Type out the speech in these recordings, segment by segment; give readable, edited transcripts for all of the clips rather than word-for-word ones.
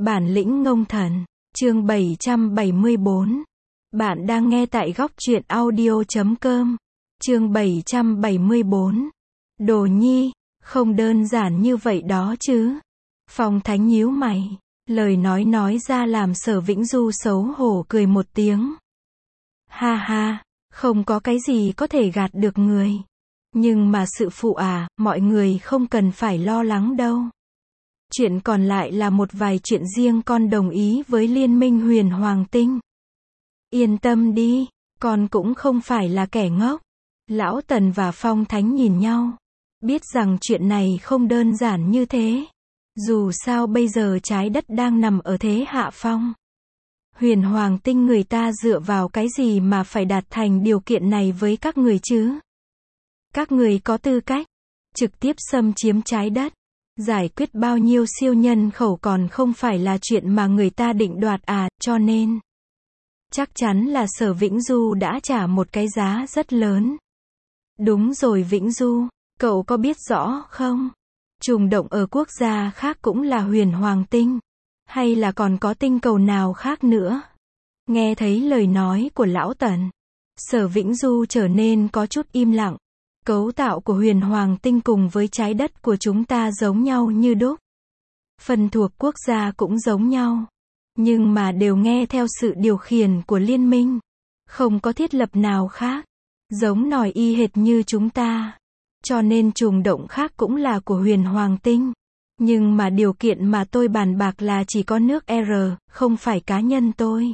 Bản lĩnh ngông thần, chương 774. Bạn đang nghe tại góc truyện audio.com. Chương 774. Đồ nhi, không đơn giản như vậy đó chứ. Phong Thánh nhíu mày, lời nói ra làm Sở Vĩnh Du xấu hổ cười một tiếng. Ha ha, không có cái gì có thể gạt được người. Nhưng mà sự phụ mọi người không cần phải lo lắng đâu. Chuyện còn lại là một vài chuyện riêng con đồng ý với Liên minh Huyền Hoàng Tinh. Yên tâm đi, con cũng không phải là kẻ ngốc. Lão Tần và Phong Thánh nhìn nhau, biết rằng chuyện này không đơn giản như thế. Dù sao bây giờ trái đất đang nằm ở thế hạ phong. Huyền Hoàng Tinh người ta dựa vào cái gì mà phải đạt thành điều kiện này với các người chứ? Các người có tư cách trực tiếp xâm chiếm trái đất, giải quyết bao nhiêu siêu nhân khẩu còn không phải là chuyện mà người ta định đoạt cho nên chắc chắn là Sở Vĩnh Du đã trả một cái giá rất lớn. Đúng rồi Vĩnh Du, cậu có biết rõ không? Trùng động ở quốc gia khác cũng là Huyền Hoàng Tinh, hay là còn có tinh cầu nào khác nữa? Nghe thấy lời nói của Lão Tần, Sở Vĩnh Du trở nên có chút im lặng. Cấu tạo của Huyền Hoàng Tinh cùng với trái đất của chúng ta giống nhau như đúc. Phần thuộc quốc gia cũng giống nhau. Nhưng mà đều nghe theo sự điều khiển của liên minh. Không có thiết lập nào khác. Giống nòi y hệt như chúng ta. Cho nên trùng động khác cũng là của Huyền Hoàng Tinh. Nhưng mà điều kiện mà tôi bàn bạc là chỉ có nước R, không phải cá nhân tôi.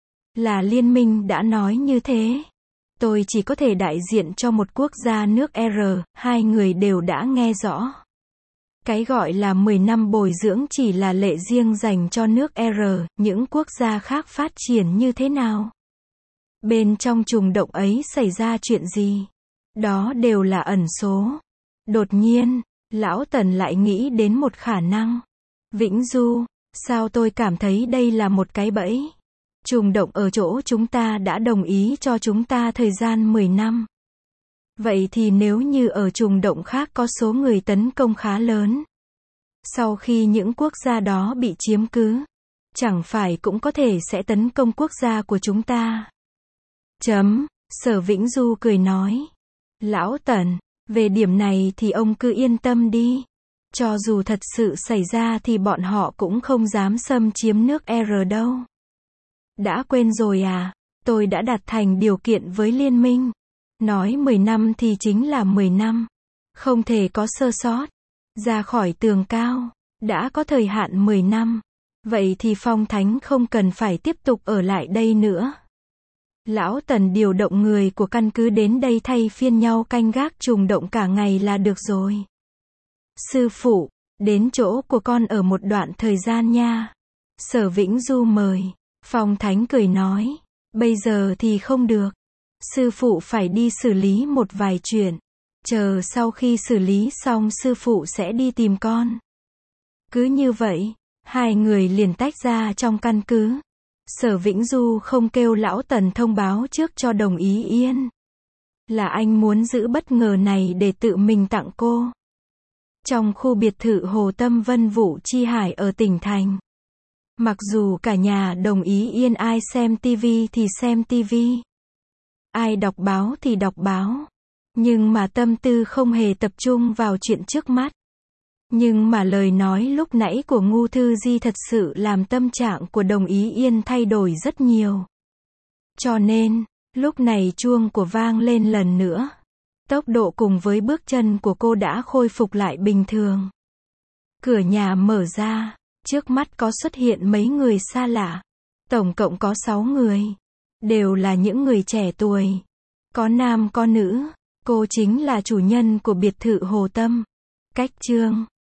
Là liên minh đã nói như thế. Tôi chỉ có thể đại diện cho một quốc gia nước R, hai người đều đã nghe rõ. Cái gọi là 10 năm bồi dưỡng chỉ là lệ riêng dành cho nước R, những quốc gia khác phát triển như thế nào? Bên trong trùng động ấy xảy ra chuyện gì? Đó đều là ẩn số. Đột nhiên, Lão Tần lại nghĩ đến một khả năng. Vĩnh Du, sao tôi cảm thấy đây là một cái bẫy? Trùng động ở chỗ chúng ta đã đồng ý cho chúng ta thời gian 10 năm. Vậy thì nếu như ở trùng động khác có số người tấn công khá lớn, sau khi những quốc gia đó bị chiếm cứ, chẳng phải cũng có thể sẽ tấn công quốc gia của chúng ta? Sở Vĩnh Du cười nói. Lão Tần, về điểm này thì ông cứ yên tâm đi. Cho dù thật sự xảy ra thì bọn họ cũng không dám xâm chiếm nước R đâu. Đã quên rồi tôi đã đặt thành điều kiện với liên minh. Nói 10 năm thì chính là 10 năm. Không thể có sơ sót. Ra khỏi tường cao, đã có thời hạn 10 năm. Vậy thì Phong Thánh không cần phải tiếp tục ở lại đây nữa. Lão Tần điều động người của căn cứ đến đây thay phiên nhau canh gác trùng động cả ngày là được rồi. Sư phụ, đến chỗ của con ở một đoạn thời gian nha. Sở Vĩnh Du mời. Phong Thánh cười nói, bây giờ thì không được. Sư phụ phải đi xử lý một vài chuyện. Chờ sau khi xử lý xong sư phụ sẽ đi tìm con. Cứ như vậy, hai người liền tách ra trong căn cứ. Sở Vĩnh Du không kêu Lão Tần thông báo trước cho đồng ý yên. Là anh muốn giữ bất ngờ này để tự mình tặng cô. Trong khu biệt thự Hồ Tâm Vân Vũ Chi Hải ở tỉnh thành. Mặc dù cả nhà đồng ý yên, ai xem TV thì xem TV, ai đọc báo thì đọc báo, nhưng mà tâm tư không hề tập trung vào chuyện trước mắt. Nhưng mà lời nói lúc nãy của Ngu Thư Di thật sự làm tâm trạng của đồng ý yên thay đổi rất nhiều. Cho nên, lúc này chuông của vang lên lần nữa. Tốc độ cùng với bước chân của cô đã khôi phục lại bình thường. Cửa nhà mở ra. Trước mắt có xuất hiện mấy người xa lạ. Tổng cộng có 6 người. Đều là những người trẻ tuổi. Có nam có nữ. Cô chính là chủ nhân của biệt thự Hồ Tâm. Cách chương